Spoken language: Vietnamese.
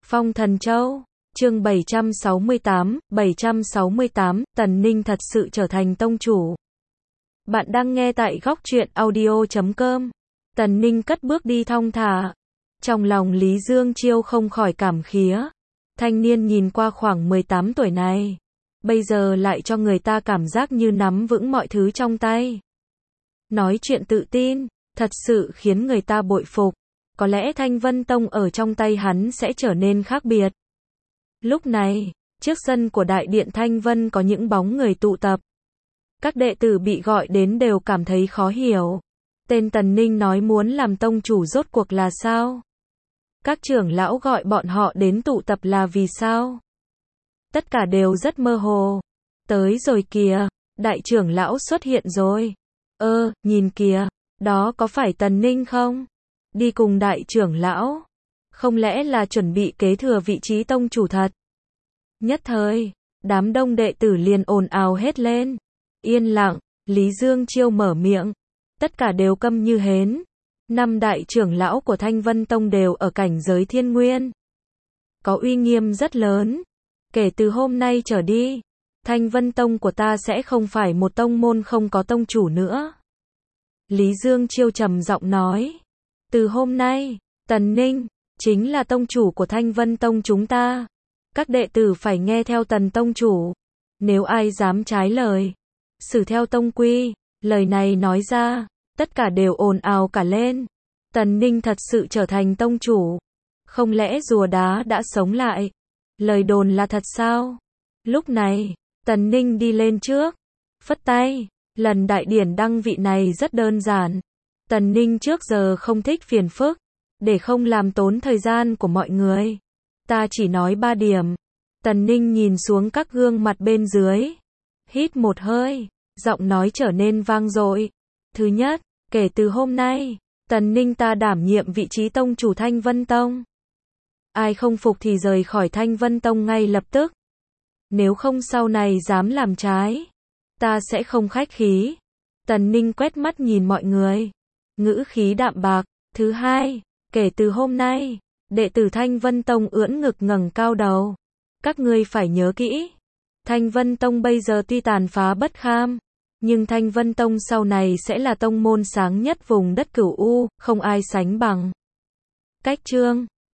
Phong Thần Châu, chương 768, Tần Ninh thật sự trở thành tông chủ. Bạn đang nghe tại Góc Truyện Audio.com. Tần Ninh cất bước đi thong thả. Trong lòng Lý Dương Chiêu không khỏi cảm khía. Thanh niên nhìn qua khoảng 18 tuổi này, bây giờ lại cho người ta cảm giác như nắm vững mọi thứ trong tay. Nói chuyện tự tin, thật sự khiến người ta bội phục. Có lẽ Thanh Vân Tông ở trong tay hắn sẽ trở nên khác biệt. Lúc này, trước sân của đại điện Thanh Vân có những bóng người tụ tập. Các đệ tử bị gọi đến đều cảm thấy khó hiểu. Tên Tần Ninh nói muốn làm tông chủ rốt cuộc là sao? Các trưởng lão gọi bọn họ đến tụ tập là vì sao? Tất cả đều rất mơ hồ. Tới rồi kìa, đại trưởng lão xuất hiện rồi. Nhìn kìa, đó có phải Tần Ninh không? Đi cùng đại trưởng lão. Không lẽ là chuẩn bị kế thừa vị trí tông chủ thật? Nhất thời, đám đông đệ tử liền ồn ào hết lên. Yên lặng, Lý Dương Chiêu mở miệng. Tất cả đều câm như hến. 5 đại trưởng lão của Thanh Vân Tông đều ở cảnh giới thiên nguyên. Có uy nghiêm rất lớn. Kể từ hôm nay trở đi, Thanh Vân Tông của ta sẽ không phải một tông môn không có tông chủ nữa. Lý Dương Chiêu trầm giọng nói. Từ hôm nay, Tần Ninh chính là tông chủ của Thanh Vân Tông chúng ta. Các đệ tử phải nghe theo Tần tông chủ. Nếu ai dám trái lời, xử theo tông quy. Lời này nói ra, tất cả đều ồn ào cả lên. Tần Ninh thật sự trở thành tông chủ. Không lẽ rùa đá đã sống lại? Lời đồn là thật sao? Lúc này, Tần Ninh đi lên trước, phất tay. Lần đại điển đăng vị này rất đơn giản. Tần Ninh trước giờ không thích phiền phức. Để không làm tốn thời gian của mọi người, ta chỉ nói 3 điểm. Tần Ninh nhìn xuống các gương mặt bên dưới. Hít một hơi, giọng nói trở nên vang dội. Thứ nhất, kể từ hôm nay, Tần Ninh ta đảm nhiệm vị trí tông chủ Thanh Vân Tông. Ai không phục thì rời khỏi Thanh Vân Tông ngay lập tức. Nếu không sau này dám làm trái, ta sẽ không khách khí. Tần Ninh quét mắt nhìn mọi người, ngữ khí đạm bạc. Thứ hai, kể từ hôm nay, đệ tử Thanh Vân Tông ưỡn ngực ngẩng cao đầu. Các ngươi phải nhớ kỹ, Thanh Vân Tông bây giờ tuy tàn phá bất kham, nhưng Thanh Vân Tông sau này sẽ là tông môn sáng nhất vùng đất Cửu U, không ai sánh bằng. Cách chương